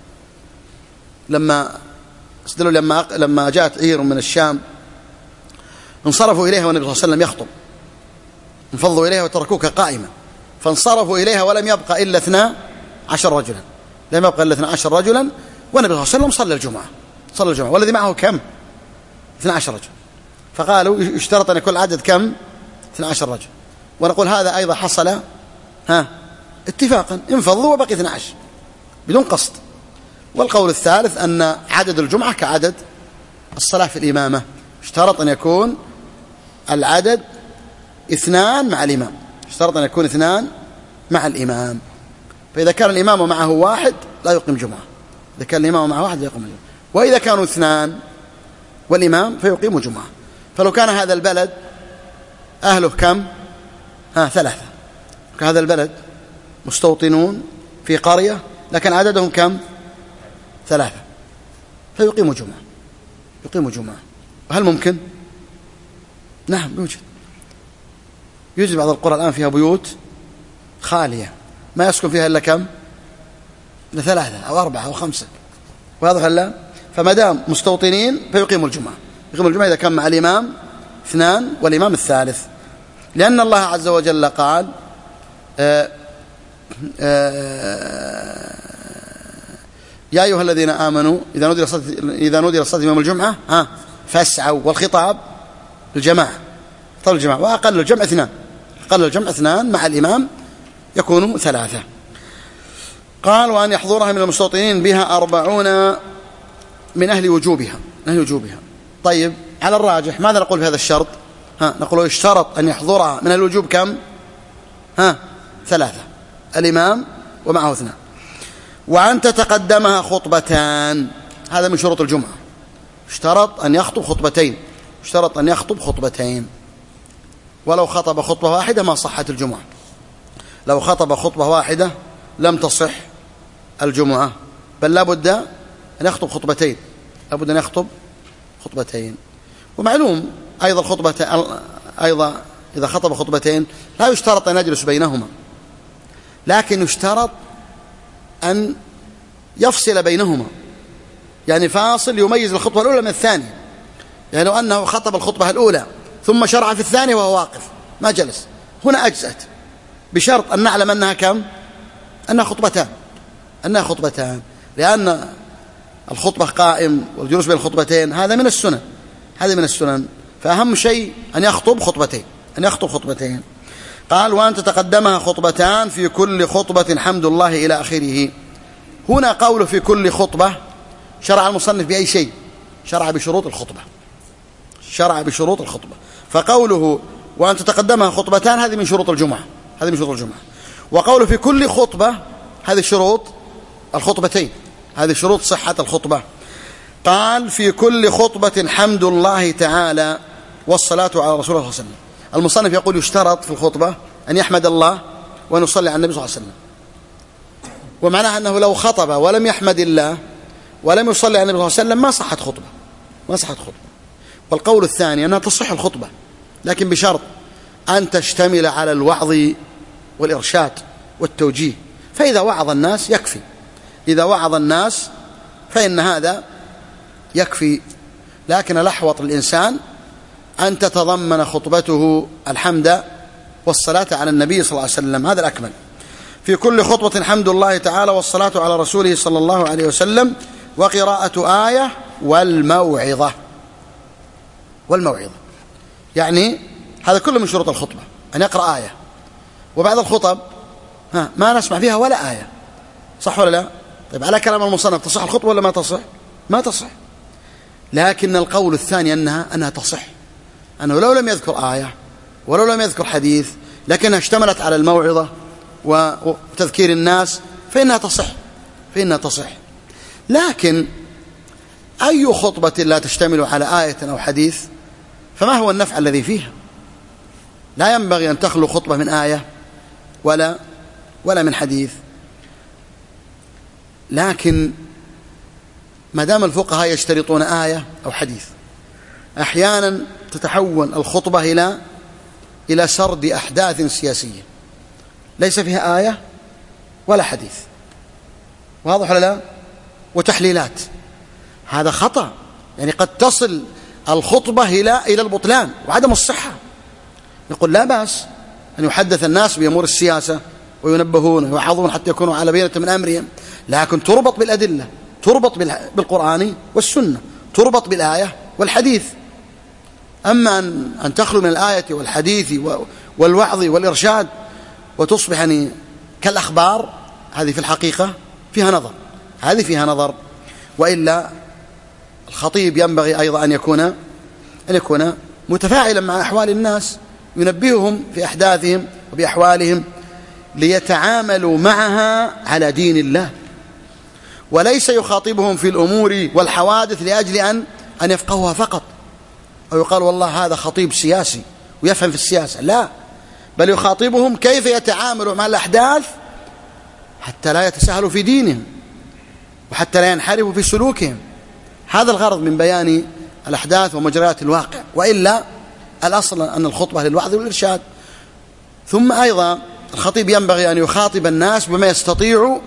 لما جاءت عير من الشام انصرفوا إليها والنبي صلى الله عليه وسلم يخطب، انفضوا إليها وتركوك قائمة، فانصرفوا إليها ولم يبقى إلا 12 رجلا، لم يبقى إلا 12 رجلا، والنبي صلى الله عليه وسلم صلى الجمعة والذي معه كم؟ 12 رجل. فقالوا يشترط أن يكون العدد كم؟ 12 رجل. ونقول هذا أيضا حصل اتفاقا، انفضوا وبقي 12 بدون قصد. والقول الثالث أن عدد الجمعة كعدد الصلاة في الإمامة، اشترط أن يكون العدد 2 مع الإمام، اشترط أن يكون 2 مع الإمام. فإذا كان الإمام معه 1 لا يقيم جمعة، إذا كان الإمام معه 1 لا يقيم جمعة، وإذا كانوا 2 والإمام فيقيم جمعة. فلو كان هذا البلد أهله كم؟ 3. هذا البلد مستوطنون في قرية لكن عددهم كم؟ 3، فيقيموا جمعة. وهل ممكن؟ نعم يوجد بعض القرى الآن فيها بيوت خالية ما يسكن فيها إلا كم؟ إلا 3 أو 4 أو 5، واضح ولا؟ فما دام مستوطنين فيقيموا الجمعة. إذا كان مع الإمام 2 والإمام الثالث، لأن الله عز وجل قال يا أيها الذين آمنوا إذا نودي للصلاة يوم الجمعة فاسعوا، والخطاب الجماعة، طول الجماعة، وأقل الجمع 2، أقل الجمع 2 مع الإمام يكون 3. قال: وأن يحضرها من المستوطنين بها 40 من أهل وجوبها. طيب، على الراجح ماذا نقول في هذا الشرط؟ نقول يشترط أن يحضرها من الوجوب كم؟ 3، الإمام ومعه 2. وأن تتقدمها خطبتان، هذا من شروط الجمعة، اشترط أن يخطب خطبتين، ولو خطب خطبة واحدة ما صحت الجمعة، لو خطب خطبة واحدة لم تصح الجمعة، بل لابد أن يخطب خطبتين. ومعلوم أيضا إذا خطب خطبتين لا يشترط أن يجلس بينهما، لكن يشترط أن يفصل بينهما، يعني فاصل يميز الخطبة الأولى من الثانية. يعني لو أنه خطب الخطبة الأولى ثم شرع في الثانية وهو واقف ما جلس، هنا أجزأت، بشرط أن نعلم أنها كم؟ أنها خطبتان، لأن الخطبة قائم والجلوس بين الخطبتين هذا من السنن، فأهم شيء أن يخطب خطبتين. قال: وأن تتقدمها خطبتان في كل خطبة حمد الله إلى آخره. هنا قوله في كل خطبة، شرع المصنف بأي شيء؟ شرع بشروط الخطبة. فقوله وأن تتقدمها خطبتان هذه من شروط الجمعة، وقوله في كل خطبة هذه شروط الخطبتين، هذه شروط صحة الخطبة. قال: في كل خطبة حمد الله تعالى والصلاة على رسول الله صلى الله عليه وسلم. المصنف يقول يشترط في الخطبة أن يحمد الله وأن يصلي على النبي صلى الله عليه وسلم. ومعناها أنه لو خطب ولم يحمد الله ولم يصلي على النبي صلى الله عليه وسلم ما صحت خطبة. والقول الثاني أنها تصح الخطبة، لكن بشرط أن تشتمل على الوعظ والإرشاد والتوجيه. فإذا وعظ الناس يكفي، إذا وعظ الناس فإن هذا يكفي. لكن الأحوط للإنسان أن تتضمن خطبته الحمد والصلاة على النبي صلى الله عليه وسلم، هذا الأكمل. في كل خطبة حمد الله تعالى والصلاة على رسوله صلى الله عليه وسلم وقراءة آية والموعظة. يعني هذا كله من شروط الخطبة، أن يقرأ آية. وبعض الخطب ما نسمع فيها ولا آية، صح ولا لا؟ طيب على كلام المصنف تصح الخطبة ولا ما تصح؟ ما تصح. لكن القول الثاني أنها تصح، أنه لو لم يذكر آية ولو لم يذكر حديث لكنها اشتملت على الموعظة وتذكير الناس فإنها تصح. لكن أي خطبة لا تشتمل على آية أو حديث فما هو النفع الذي فيها؟ لا ينبغي أن تخلو خطبة من آية ولا من حديث. لكن ما دام الفقهاء يشترطون آية أو حديث، أحيانا تتحول الخطبة إلى سرد أحداث سياسية ليس فيها آية ولا حديث، واضح ولا لا؟ وتحليلات، هذا خطأ. يعني قد تصل الخطبة إلى البطلان وعدم الصحة. نقول لا بأس أن يحدث الناس بأمور السياسة وينبهون ويوعظون حتى يكونوا على بينة من أمرهم، لكن تربط بالأدلة، تربط بالقرآن والسنة، تربط بالآية والحديث. أما أن تخلو من الآية والحديث والوعظ والإرشاد وتصبح يعني كالأخبار، هذه في الحقيقة فيها نظر. وإلا الخطيب ينبغي أيضا أن يكون متفاعلا مع أحوال الناس، ينبههم في أحداثهم وبأحوالهم ليتعاملوا معها على دين الله، وليس يخاطبهم في الأمور والحوادث لأجل أن يفقهوها فقط، أو يقال والله هذا خطيب سياسي ويفهم في السياسة، لا، بل يخاطبهم كيف يتعاملوا مع الأحداث حتى لا يتساهلوا في دينهم وحتى لا ينحرفوا في سلوكهم. هذا الغرض من بيان الأحداث ومجريات الواقع. وإلا الأصل أن الخطبة للوعظ والإرشاد. ثم أيضا الخطيب ينبغي أن يخاطب الناس بما يستطيع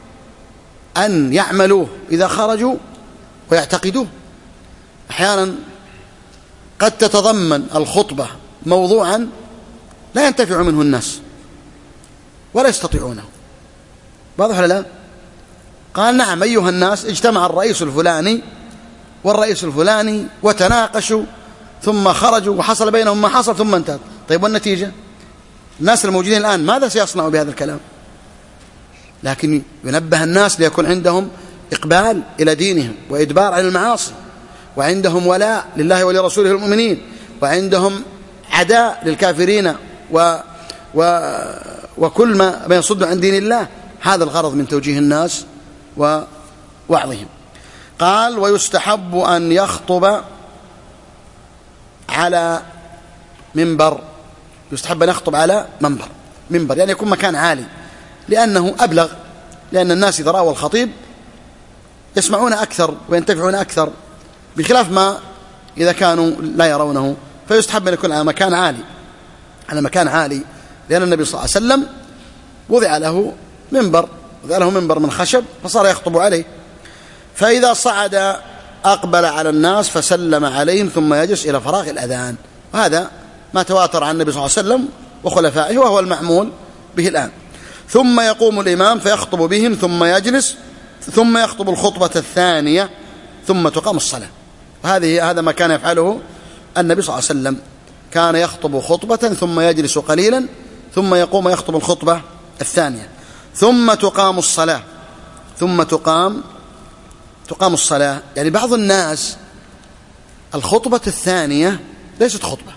أن يعملوه إذا خرجوا ويعتقدوه. أحيانا قد تتضمن الخطبة موضوعا لا ينتفع منه الناس ولا يستطيعونه، واضح ولا لا؟ قال نعم أيها الناس، اجتمع الرئيس الفلاني والرئيس الفلاني وتناقشوا ثم خرجوا وحصل بينهم ما حصل ثم انتهت. طيب والنتيجة؟ الناس الموجودين الآن ماذا سيصنعوا بهذا الكلام؟ لكن ينبه الناس ليكون عندهم إقبال إلى دينهم وإدبار عن المعاصي، وعندهم ولاء لله ولرسوله المؤمنين، وعندهم عداء للكافرين وكل ما يصد عن دين الله. هذا الغرض من توجيه الناس ووعظهم. قال ويستحب أن يخطب على منبر، يستحب أن يخطب على منبر يعني يكون مكان عالي، لأنه أبلغ، لأن الناس إذا رأوا الخطيب يسمعون أكثر وينتفعون أكثر، بخلاف ما إذا كانوا لا يرونه. فيستحب أن يكون على مكان عالي، لأن النبي صلى الله عليه وسلم وضع له منبر من خشب فصار يخطب عليه. فإذا صعد أقبل على الناس فسلم عليهم ثم يجلس إلى فراغ الأذان. وهذا ما تواتر عن النبي صلى الله عليه وسلم وخلفائه، وهو المعمول به الآن. ثم يقوم الإمام فيخطب بهم ثم يجلس ثم يخطب الخطبة الثانية ثم تقام الصلاة. هذا ما كان يفعله النبي صلى الله عليه وسلم، كان يخطب خطبة ثم يجلس قليلا ثم يقوم يخطب الخطبة الثانية ثم تقام الصلاة. تقام الصلاة. يعني بعض الناس الخطبة الثانية ليست خطبة،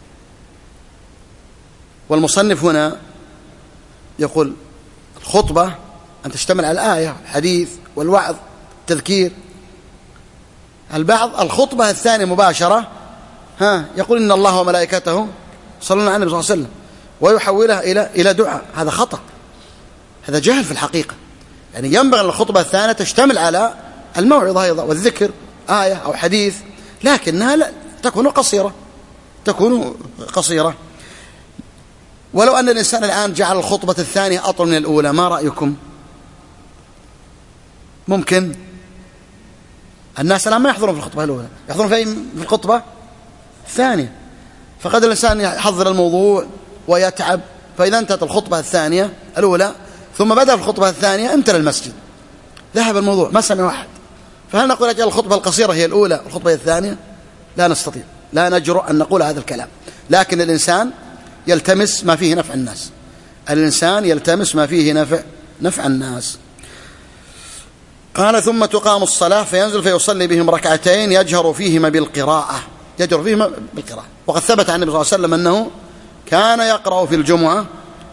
والمصنف هنا يقول الخطبة أن تشتمل على الآية، الحديث والوعظ، التذكير. البعض الخطبة الثانية مباشرة يقول إن الله وملائكته يصلون على النبي صلى الله عليه وسلم ويحولها إلى دعاء. هذا خطأ، هذا جهل في الحقيقة. يعني ينبغي أن الخطبة الثانية تشتمل على الموعظة أيضا والذكر، آية أو حديث، لكنها لا تكون قصيرة. ولو أن الإنسان الآن جعل الخطبة الثانية أطول من الأولى، ما رأيكم؟ ممكن الناس الآن ما يحضرون في الخطبة الأولى، يحضرون في الخطبة الثانية، فقد الإنسان يحضر الموضوع ويتعب، فإذا انتهت الخطبة الثانية الأولى ثم بدأ في الخطبة الثانية امتلأ المسجد، ذهب الموضوع، ما سمع واحد. فهل نقول أجل الخطبة القصيرة هي الأولى والخطبة الثانية؟ لا نستطيع، لا نجرؤ أن نقول هذا الكلام. لكن الإنسان يلتمس ما فيه نفع الناس، الإنسان يلتمس ما فيه نفع الناس. قال ثم تقام الصلاة فينزل فيصلي بهم ركعتين يجهر فيهما بالقراءة. وقد ثبت عن النبي صلى الله عليه وسلم أنه كان يقرأ في الجمعة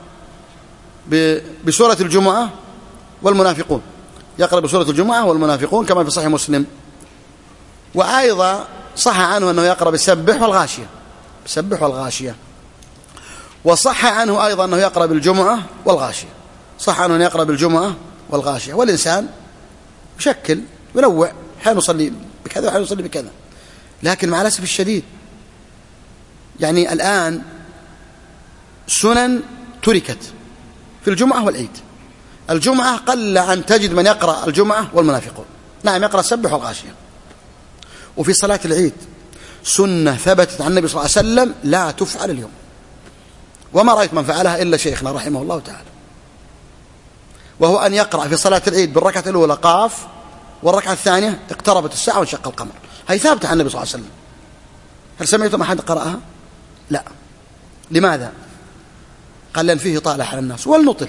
بسورة الجمعة والمنافقون، يقرأ بسورة الجمعة والمنافقون كما في صحيح مسلم. وأيضا صح عنه أنه يقرأ بسبح والغاشية، وصح عنه أيضا أنه يقرأ بالجمعة والغاشية، صح عنه أنه يقرأ بالجمعة والغاشية. والإنسان يشكل ينوع، حين يصلي بكذا وحين يصلي بكذا. لكن مع الأسف الشديد يعني الآن سنن تركت في الجمعة والعيد. الجمعة قل أن تجد من يقرأ الجمعة والمنافقون، نعم يقرأ سبح والغاشية. وفي صلاة العيد سنة ثبتت عن النبي صلى الله عليه وسلم لا تفعل اليوم، وما رأيت من فعلها إلا شيخنا رحمه الله تعالى، وهو أن يقرأ في صلاة العيد بالركعة الأولى قاف، والركعة الثانية اقتربت الساعة وانشق القمر. هي ثابتة عن النبي صلى الله عليه وسلم. هل سمعتم أحد قرأها؟ لا. لماذا؟ قال لأن فيه طالع على الناس، ولنطل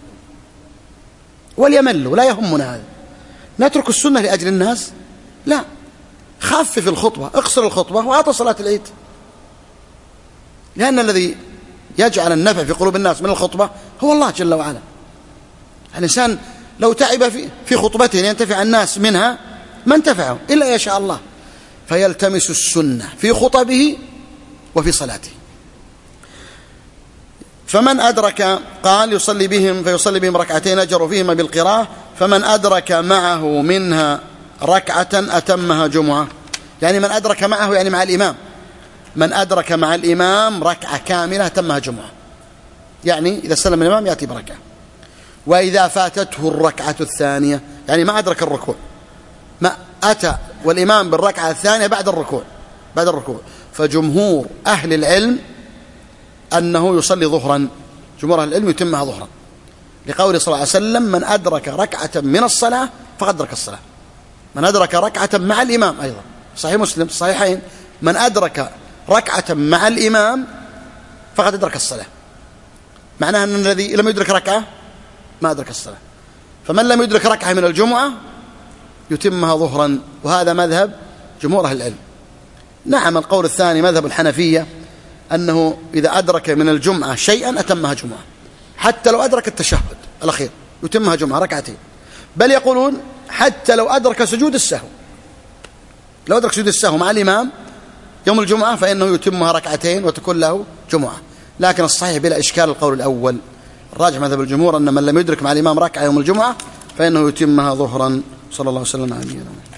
وليملوا، لا يهمنا هذا. نترك السنة لأجل الناس؟ لا، خفف الخطبة، اقصر الخطبة وأعطى صلاة العيد، لأن الذي يجعل النفع في قلوب الناس من الخطبة هو الله جل وعلا. الإنسان لو تعب في خطبته ينتفع الناس منها ما انتفعوا إلا يشاء الله، فيلتمس السنة في خطبه وفي صلاته. فمن أدرك قال يصلي بهم ركعتين أجر فيهما بالقراءة، فمن أدرك معه منها ركعة أتمها جمعة. يعني من أدرك معه يعني مع الإمام، من أدرك مع الإمام ركعة كاملة أتمها جمعة، يعني إذا سلم الإمام يأتي بركعة. وإذا فاتته الركعة الثانية يعني ما أدرك الركوع، ما أتى والإمام بالركعة الثانية بعد الركوع، فجمهور أهل العلم أنه يصلي ظهرا، جمهور أهل العلم يتمها ظهرا، لقوله صلى الله عليه وسلم من أدرك ركعة من الصلاة فقد أدرك الصلاة. من أدرك ركعة مع الإمام، أيضا صحيح مسلم الصحيحين، من أدرك ركعة مع الإمام فقد أدرك الصلاة. معناها أن الذي لم يدرك ركعة ما أدرك الصلاة. فمن لم يدرك ركعة من الجمعة يتمها ظهرا، وهذا مذهب جمهور أهل العلم. نعم القول الثاني مذهب الحنفية، أنه إذا أدرك من الجمعة شيئا أتمها جمعة، حتى لو أدرك التشهد الأخير يتمها جمعة ركعتين، بل يقولون حتى لو أدرك سجود السهو، لو أدرك سجود السهو مع الإمام يوم الجمعة فإنه يتمها ركعتين وتكون له جمعة. لكن الصحيح بلا إشكال القول الأول، الراجح مذهب الجمهور أن من لم يدرك مع الإمام ركعة يوم الجمعة فإنه يتمها ظهرا. صلى الله عليه وسلم على نبينا محمد.